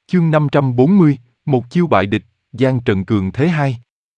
Chương 540, một chiêu bại địch, Giang Trần cường thế hai.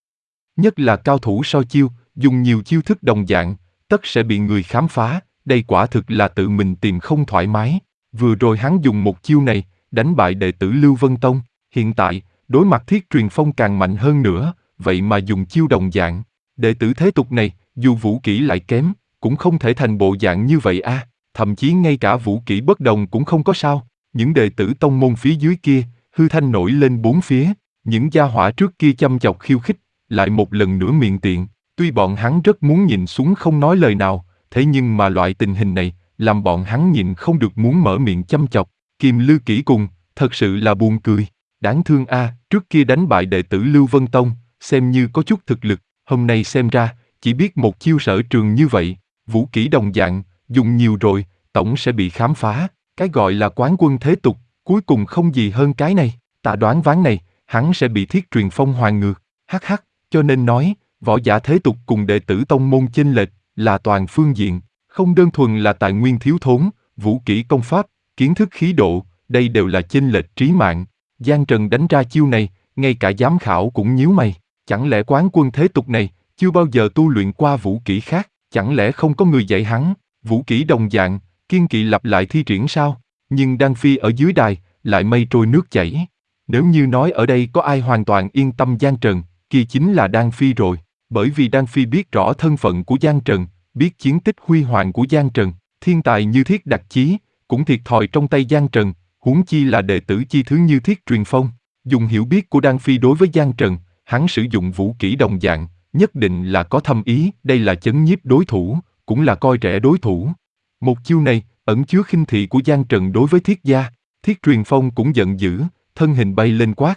Nhất là cao thủ so chiêu, dùng nhiều chiêu thức đồng dạng, tất sẽ bị người khám phá, đây quả thực là tự mình tìm không thoải mái. Vừa rồi hắn dùng một chiêu này, đánh bại đệ tử Lưu Vân Tông, hiện tại, đối mặt Thiết Truyền Phong càng mạnh hơn nữa, vậy mà dùng chiêu đồng dạng. Đệ tử thế tục này, dù vũ kỹ lại kém, cũng không thể thành bộ dạng như vậy a. Thậm chí ngay cả vũ kỹ bất đồng cũng không có sao. Những đệ tử tông môn phía dưới kia, hư thanh nổi lên bốn phía, những gia hỏa trước kia chăm chọc khiêu khích, lại một lần nữa miệng tiện. Tuy bọn hắn rất muốn nhìn xuống không nói lời nào, thế nhưng mà loại tình hình này, làm bọn hắn nhịn không được muốn mở miệng chăm chọc. Kim Lư Kỷ cùng, thật sự là buồn cười. Đáng thương a, trước kia đánh bại đệ tử Lưu Vân Tông, xem như có chút thực lực, hôm nay xem ra, chỉ biết một chiêu sở trường như vậy, vũ kỹ đồng dạng, dùng nhiều rồi, tổng sẽ bị khám phá. Cái gọi là quán quân thế tục, cuối cùng không gì hơn cái này. Ta đoán ván này, hắn sẽ bị Thiết Truyền Phong hoàn ngược. Hắc hắc, cho nên nói, võ giả thế tục cùng đệ tử tông môn chênh lệch, là toàn phương diện, không đơn thuần là tài nguyên thiếu thốn, vũ kỹ công pháp, kiến thức khí độ, đây đều là chênh lệch trí mạng. Giang Trần đánh ra chiêu này, ngay cả giám khảo cũng nhíu mày. Chẳng lẽ quán quân thế tục này, chưa bao giờ tu luyện qua vũ kỹ khác, chẳng lẽ không có người dạy hắn, vũ kỹ đồng dạng, kiên kỵ lặp lại thi triển sao? Nhưng Đan Phi ở dưới đài, lại mây trôi nước chảy. Nếu như nói ở đây có ai hoàn toàn yên tâm Giang Trần, kia chính là Đan Phi rồi. Bởi vì Đan Phi biết rõ thân phận của Giang Trần, biết chiến tích huy hoàng của Giang Trần, thiên tài như Thiết Đặc Chí, cũng thiệt thòi trong tay Giang Trần, huống chi là đệ tử chi thứ như Thiết Truyền Phong. Dùng hiểu biết của Đan Phi đối với Giang Trần, hắn sử dụng vũ kỹ đồng dạng, nhất định là có thâm ý, đây là chấn nhiếp đối thủ, cũng là coi rẻ đối thủ. Một chiêu này, ẩn chứa khinh thị của Giang Trần đối với Thiết gia. Thiết Truyền Phong cũng giận dữ, thân hình bay lên quát.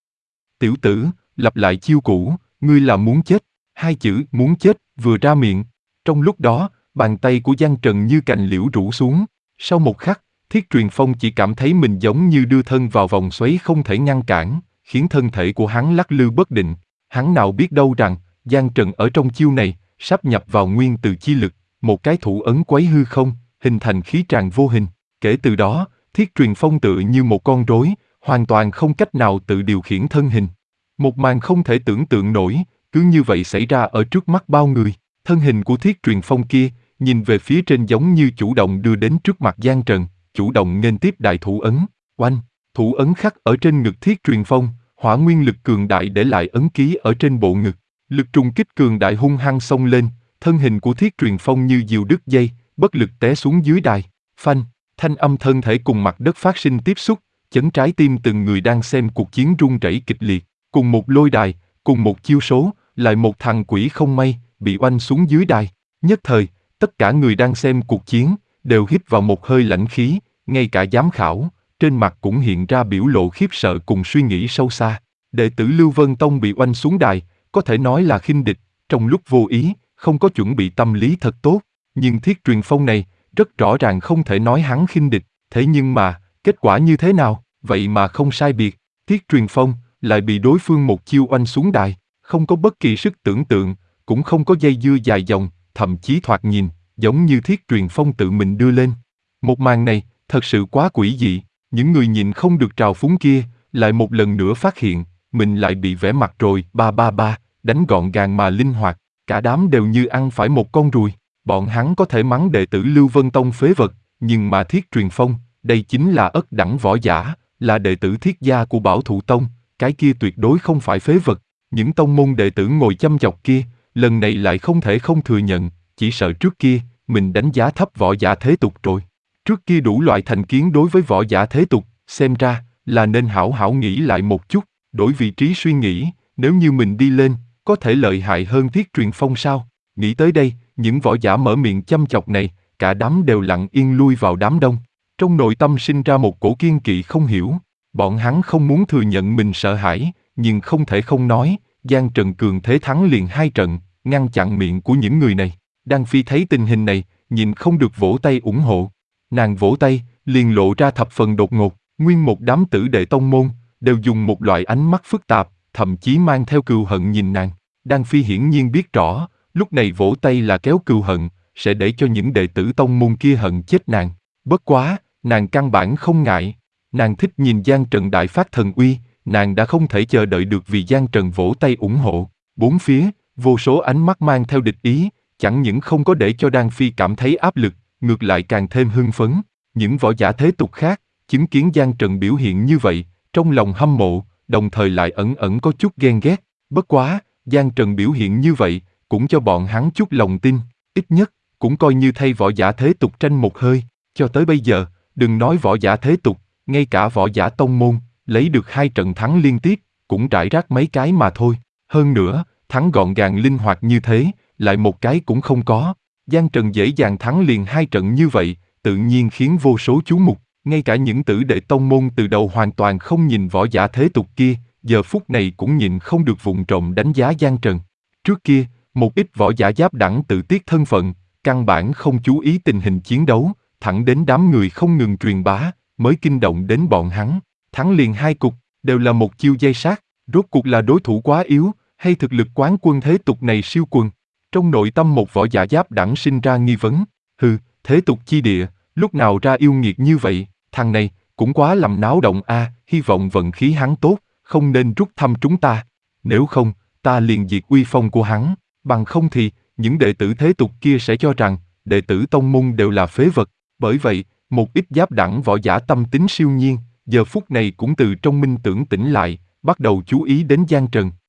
Tiểu tử, lặp lại chiêu cũ, ngươi là muốn chết. Hai chữ muốn chết vừa ra miệng. Trong lúc đó, bàn tay của Giang Trần như cành liễu rủ xuống. Sau một khắc, Thiết Truyền Phong chỉ cảm thấy mình giống như đưa thân vào vòng xoáy không thể ngăn cản, khiến thân thể của hắn lắc lư bất định. Hắn nào biết đâu rằng, Giang Trần ở trong chiêu này, sắp nhập vào nguyên từ chi lực, một cái thủ ấn quấy hư không, hình thành khí tràng vô hình. Kể từ đó, Thiết Truyền Phong tựa như một con rối, hoàn toàn không cách nào tự điều khiển thân hình. Một màn không thể tưởng tượng nổi, cứ như vậy xảy ra ở trước mắt bao người. Thân hình của Thiết Truyền Phong kia, nhìn về phía trên giống như chủ động đưa đến trước mặt Giang Trần, chủ động nghênh tiếp đại thủ ấn. Oanh, thủ ấn khắc ở trên ngực Thiết Truyền Phong, hỏa nguyên lực cường đại để lại ấn ký ở trên bộ ngực. Lực trùng kích cường đại hung hăng xông lên, thân hình của Thiết Truyền Phong như diều đứt dây, bất lực té xuống dưới đài. Phanh, thanh âm thân thể cùng mặt đất phát sinh tiếp xúc, chấn trái tim từng người đang xem cuộc chiến rung rẩy kịch liệt. Cùng một lôi đài, cùng một chiêu số, lại một thằng quỷ không may, bị oanh xuống dưới đài. Nhất thời, tất cả người đang xem cuộc chiến, đều hít vào một hơi lãnh khí, ngay cả giám khảo, trên mặt cũng hiện ra biểu lộ khiếp sợ cùng suy nghĩ sâu xa. Đệ tử Lưu Vân Tông bị oanh xuống đài, có thể nói là khinh địch, trong lúc vô ý, không có chuẩn bị tâm lý thật tốt. Nhưng Thiết Truyền Phong này, rất rõ ràng không thể nói hắn khinh địch, thế nhưng mà, kết quả như thế nào, vậy mà không sai biệt. Thiết Truyền Phong lại bị đối phương một chiêu oanh xuống đài, không có bất kỳ sức tưởng tượng, cũng không có dây dưa dài dòng, thậm chí thoạt nhìn, giống như Thiết Truyền Phong tự mình đưa lên. Một màn này, thật sự quá quỷ dị, những người nhìn không được trào phúng kia, lại một lần nữa phát hiện, mình lại bị vẽ mặt rồi, ba, đánh gọn gàng mà linh hoạt, cả đám đều như ăn phải một con ruồi. Bọn hắn có thể mắng đệ tử Lưu Vân Tông phế vật, nhưng mà Thiết Truyền Phong, đây chính là ất đẳng võ giả, là đệ tử Thiết gia của Bảo Thụ Tông, cái kia tuyệt đối không phải phế vật. Những tông môn đệ tử ngồi chăm chọc kia, lần này lại không thể không thừa nhận, chỉ sợ trước kia, mình đánh giá thấp võ giả thế tục rồi. Trước kia đủ loại thành kiến đối với võ giả thế tục, xem ra, là nên hảo hảo nghĩ lại một chút, đổi vị trí suy nghĩ, nếu như mình đi lên, có thể lợi hại hơn Thiết Truyền Phong sao? Nghĩ tới đây, những võ giả mở miệng chăm chọc này, cả đám đều lặng yên lui vào đám đông. Trong nội tâm sinh ra một cổ kiên kỵ không hiểu, bọn hắn không muốn thừa nhận mình sợ hãi, nhưng không thể không nói, Giang Trần cường thế thắng liền 2 trận, ngăn chặn miệng của những người này. Đan Phi thấy tình hình này, nhìn không được vỗ tay ủng hộ. Nàng vỗ tay, liền lộ ra thập phần đột ngột, nguyên một đám tử đệ tông môn, đều dùng một loại ánh mắt phức tạp, thậm chí mang theo cừu hận nhìn nàng. Đan Phi hiển nhiên biết rõ, lúc này vỗ tay là kéo cừu hận, sẽ để cho những đệ tử tông môn kia hận chết nàng. Bất quá, nàng căn bản không ngại. Nàng thích nhìn Giang Trần đại phát thần uy, nàng đã không thể chờ đợi được vì Giang Trần vỗ tay ủng hộ. Bốn phía, vô số ánh mắt mang theo địch ý, chẳng những không có để cho Đan Phi cảm thấy áp lực, ngược lại càng thêm hưng phấn. Những võ giả thế tục khác, chứng kiến Giang Trần biểu hiện như vậy, trong lòng hâm mộ, đồng thời lại ẩn ẩn có chút ghen ghét. Bất quá, Giang Trần biểu hiện như vậy, cũng cho bọn hắn chút lòng tin, ít nhất, cũng coi như thay võ giả thế tục tranh một hơi. Cho tới bây giờ, đừng nói võ giả thế tục, ngay cả võ giả tông môn, lấy được 2 trận thắng liên tiếp, cũng rải rác mấy cái mà thôi. Hơn nữa, thắng gọn gàng linh hoạt như thế, lại một cái cũng không có. Giang Trần dễ dàng thắng liền 2 trận như vậy, tự nhiên khiến vô số chú mục. Ngay cả những tử đệ tông môn từ đầu hoàn toàn không nhìn võ giả thế tục kia, giờ phút này cũng nhìn không được vụng trộm đánh giá Giang Trần. Trước kia, một ít võ giả giáp đẳng tự tiết thân phận, căn bản không chú ý tình hình chiến đấu, thẳng đến đám người không ngừng truyền bá, mới kinh động đến bọn hắn. Thắng liền 2 cục, đều là một chiêu dây sát, rốt cuộc là đối thủ quá yếu, hay thực lực quán quân thế tục này siêu quần. Trong nội tâm một võ giả giáp đẳng sinh ra nghi vấn, thế tục chi địa, lúc nào ra yêu nghiệt như vậy, thằng này, cũng quá làm náo động a, hy vọng vận khí hắn tốt, không nên rút thăm chúng ta. Nếu không, ta liền diệt uy phong của hắn, bằng không thì, những đệ tử thế tục kia sẽ cho rằng, đệ tử tông môn đều là phế vật. Bởi vậy, một ít giáp đẳng võ giả tâm tính siêu nhiên, giờ phút này cũng từ trong minh tưởng tỉnh lại, bắt đầu chú ý đến Giang Trần.